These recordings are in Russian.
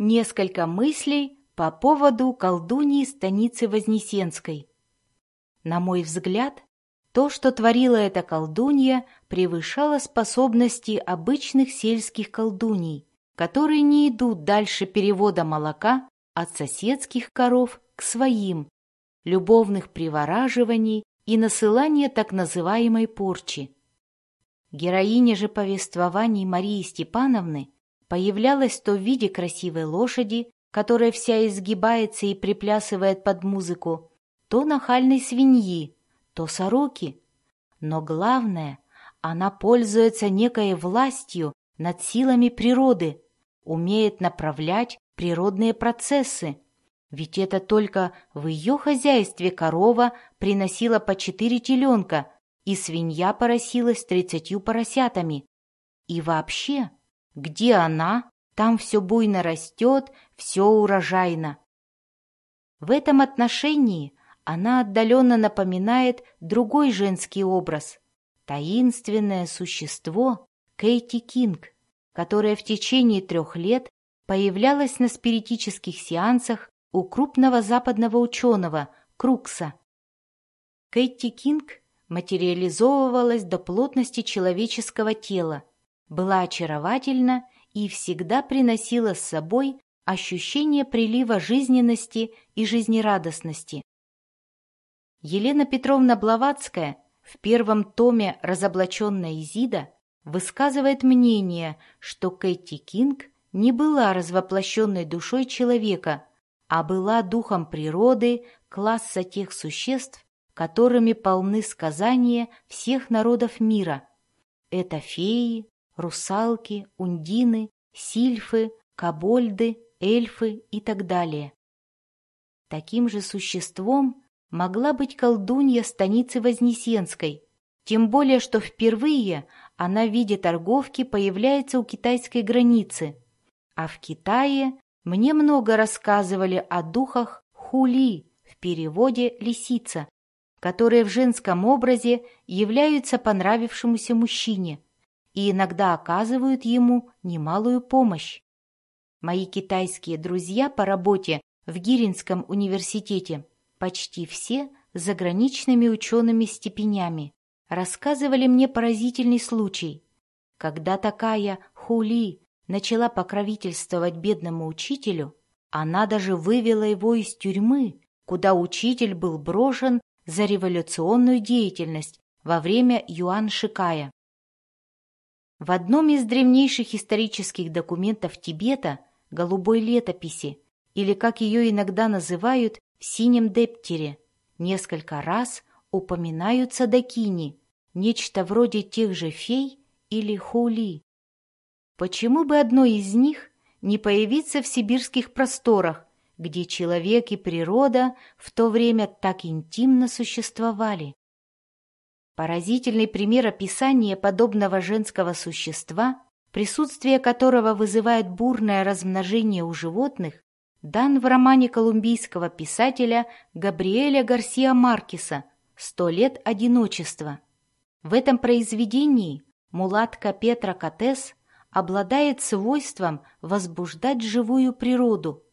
Несколько мыслей по поводу колдуньи станицы Вознесенской. На мой взгляд, то, что творила эта колдунья, превышало способности обычных сельских колдуней, которые не идут дальше перевода молока от соседских коров к своим, любовных привораживаний и насылания так называемой порчи. Героиня же повествований Марии Степановны появлялась то в виде красивой лошади, которая вся изгибается и приплясывает под музыку, то нахальной свиньи, то сороки. Но главное, она пользуется некой властью над силами природы, умеет направлять природные процессы. Ведь это только в ее хозяйстве корова приносила по 4 теленка, и свинья поросилась 30 поросятами. И вообще, где она, там все буйно растет, все урожайно. В этом отношении она отдаленно напоминает другой женский образ – таинственное существо Кейти Кинг, которое в течение 3 лет появлялось на спиритических сеансах у крупного западного ученого Крукса. Кейти Кинг материализовывалась до плотности человеческого тела, была очаровательна и всегда приносила с собой ощущение прилива жизненности и жизнерадостности. Елена Петровна Блаватская в 1 томе «Разоблаченная Изида» высказывает мнение, что Кейти Кинг не была развоплощенной душой человека, а была духом природы, класса тех существ, которыми полны сказания всех народов мира. Это феи, русалки, ундины, сильфы, кобольды, эльфы и так далее. Таким же существом могла быть колдунья станицы Вознесенской, тем более что впервые она в виде торговки появляется у китайской границы. А в Китае мне много рассказывали о духах хули, в переводе «лисица», которые в женском образе являются понравившемуся мужчине и иногда оказывают ему немалую помощь. Мои китайские друзья по работе в Гиринском университете, почти все с заграничными учеными степенями, рассказывали мне поразительный случай, когда такая хули начала покровительствовать бедному учителю, она даже вывела его из тюрьмы, куда учитель был брошен за революционную деятельность во время Юань Шикая. В одном из древнейших исторических документов Тибета, голубой летописи, или, как ее иногда называют, в синем дептере, несколько раз упоминаются дакини, нечто вроде тех же фей или хули. Почему бы одной из них не появиться в сибирских просторах, где человек и природа в то время так интимно существовали? Поразительный пример описания подобного женского существа, присутствие которого вызывает бурное размножение у животных, дан в романе колумбийского писателя Габриэля Гарсиа Маркеса «100 лет одиночества». В этом произведении мулатка Петра Котес обладает свойством возбуждать живую природу.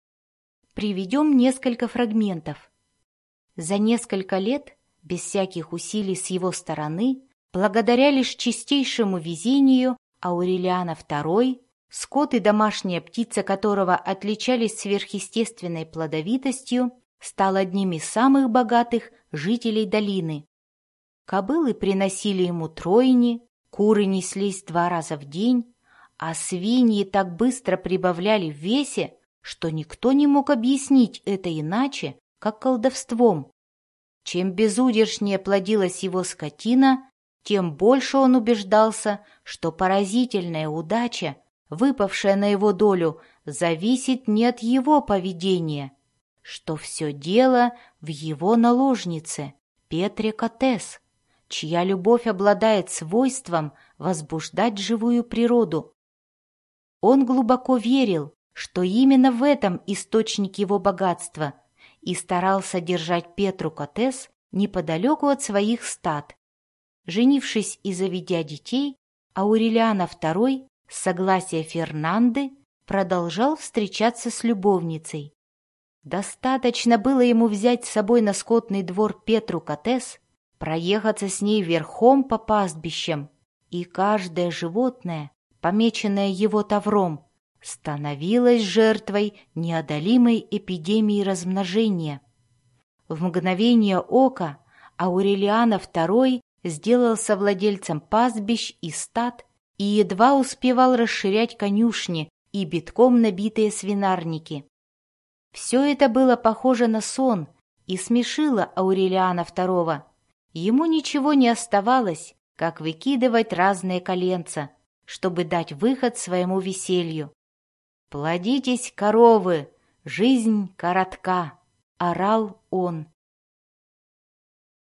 Приведем несколько фрагментов. За несколько лет, без всяких усилий с его стороны, благодаря лишь чистейшему везению, Аурелиана II, скот и домашняя птица которого отличались сверхъестественной плодовитостью, стал одним из самых богатых жителей долины. Кобылы приносили ему тройни, куры неслись 2 раза в день, а свиньи так быстро прибавляли в весе, что никто не мог объяснить это иначе, как колдовством. Чем безудержнее плодилась его скотина, тем больше он убеждался, что поразительная удача, выпавшая на его долю, зависит не от его поведения, что все дело в его наложнице Петре Котес, чья любовь обладает свойством возбуждать живую природу. Он глубоко верил, что именно в этом источник его богатства, и старался держать Петру Котес неподалеку от своих стад. Женившись и заведя детей, Аурелиана II с согласия Фернанды продолжал встречаться с любовницей. Достаточно было ему взять с собой на скотный двор Петру Котес, проехаться с ней верхом по пастбищам, и каждое животное, помеченное его тавром, становилось жертвой неодолимой эпидемии размножения. В мгновение ока Аурелиано II сделался владельцем пастбищ и стад и едва успевал расширять конюшни и битком набитые свинарники. Все это было похоже на сон и смешило Аурелиана II. Ему ничего не оставалось, как выкидывать разные коленца, чтобы дать выход своему веселью. «Плодитесь, коровы, жизнь коротка», — орал он.